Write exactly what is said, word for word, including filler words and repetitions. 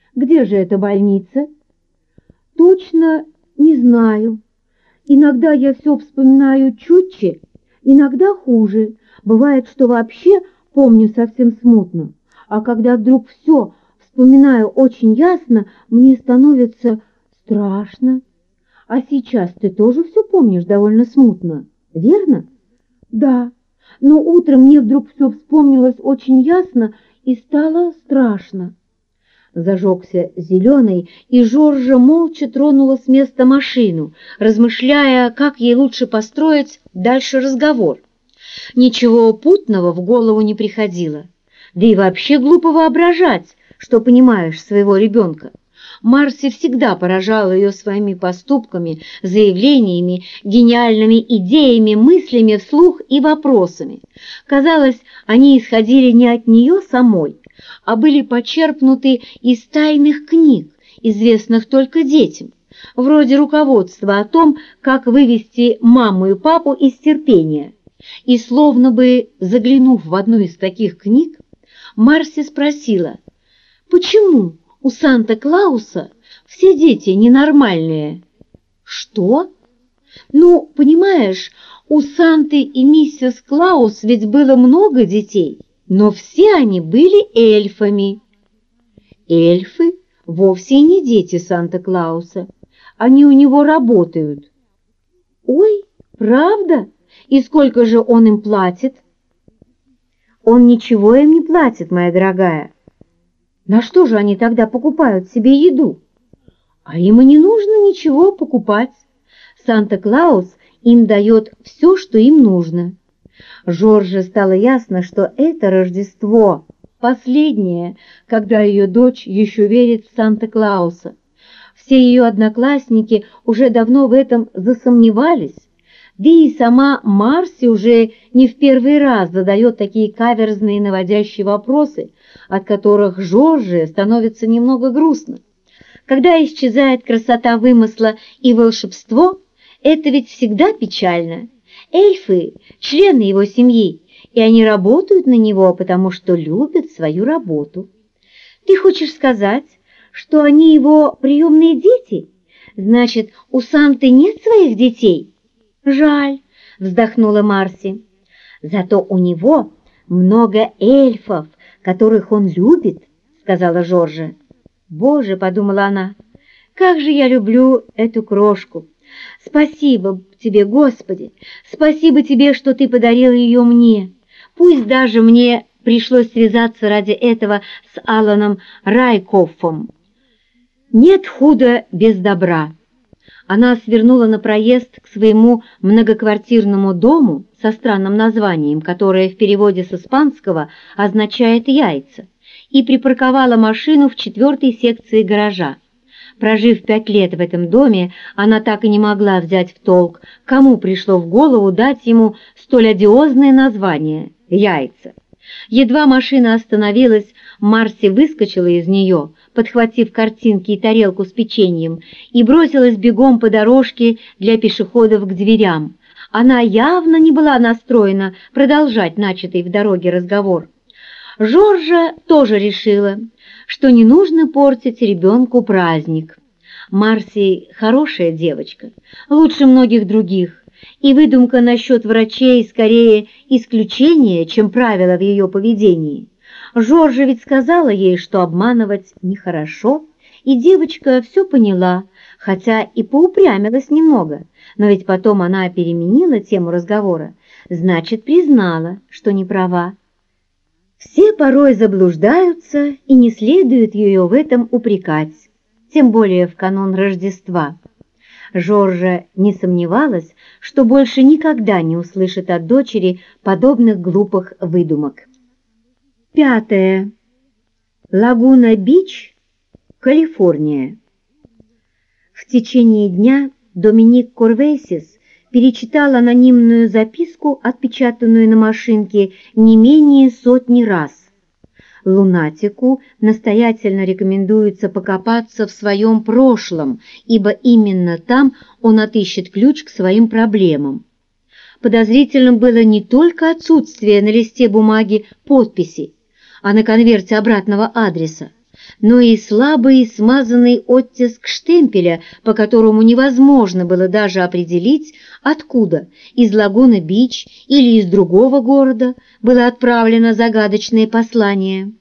Где же эта больница? Точно не знаю. Иногда я все вспоминаю чутче, иногда хуже. Бывает, что вообще помню совсем смутно. А когда вдруг все вспоминаю очень ясно, мне становится страшно. А сейчас ты тоже все помнишь довольно смутно, верно? Да, но утром мне вдруг все вспомнилось очень ясно и стало страшно. Зажегся зеленый, и Жоржа молча тронула с места машину, размышляя, как ей лучше построить дальше разговор. Ничего путного в голову не приходило. Да и вообще глупо воображать, что понимаешь своего ребенка. Марси всегда поражала ее своими поступками, заявлениями, гениальными идеями, мыслями вслух и вопросами. Казалось, они исходили не от нее самой, а были почерпнуты из тайных книг, известных только детям, вроде руководства о том, как вывести маму и папу из терпения. И словно бы заглянув в одну из таких книг, Марси спросила, почему у Санта-Клауса все дети ненормальные? Что? Ну, понимаешь, у Санты и миссис Клаус ведь было много детей, но все они были эльфами. Эльфы вовсе не дети Санта-Клауса, они у него работают. Ой, правда? И сколько же он им платит? Он ничего им не платит, моя дорогая. На что же они тогда покупают себе еду? А им и не нужно ничего покупать. Санта-Клаус им дает все, что им нужно. Жорже стало ясно, что это Рождество последнее, когда ее дочь еще верит в Санта-Клауса. Все ее одноклассники уже давно в этом засомневались, да и сама Марси уже не в первый раз задает такие каверзные наводящие вопросы, от которых Жорже становится немного грустно. Когда исчезает красота вымысла и волшебство, это ведь всегда печально. Эльфы – члены его семьи, и они работают на него, потому что любят свою работу. Ты хочешь сказать, что они его приемные дети? Значит, у Санты нет своих детей? Жаль, вздохнула Марси. Зато у него много эльфов, которых он любит, сказала Жоржа. Боже, подумала она, как же я люблю эту крошку. Спасибо тебе, Господи, спасибо тебе, что ты подарил ее мне. Пусть даже мне пришлось связаться ради этого с Аланом Райкоффом. Нет худа без добра. Она свернула на проезд к своему многоквартирному дому со странным названием, которое в переводе с испанского означает «яйца», и припарковала машину в четвертой секции гаража. Прожив пять лет в этом доме, она так и не могла взять в толк, кому пришло в голову дать ему столь одиозное название «яйца». Едва машина остановилась, Марси выскочила из нее, подхватив картинки и тарелку с печеньем, и бросилась бегом по дорожке для пешеходов к дверям. Она явно не была настроена продолжать начатый в дороге разговор. Жоржа тоже решила, что не нужно портить ребенку праздник. Марси хорошая девочка, лучше многих других, и выдумка насчет врачей скорее исключение, чем правило в ее поведении. Жоржа ведь сказала ей, что обманывать нехорошо, и девочка все поняла, хотя и поупрямилась немного, но ведь потом она переменила тему разговора, значит, признала, что не права. Все порой заблуждаются, и не следует ее в этом упрекать, тем более в канун Рождества. Жоржа не сомневалась, что больше никогда не услышит от дочери подобных глупых выдумок. Пятое. Лагуна-Бич, Калифорния. В течение дня Доминик Корвейсис перечитал анонимную записку, отпечатанную на машинке, не менее сотни раз. Лунатику настоятельно рекомендуется покопаться в своем прошлом, ибо именно там он отыщет ключ к своим проблемам. Подозрительным было не только отсутствие на листе бумаги подписи, а на конверте обратного адреса. но и слабый смазанный оттиск штемпеля, по которому невозможно было даже определить, откуда, из Лагуна-Бич или из другого города, было отправлено загадочное послание.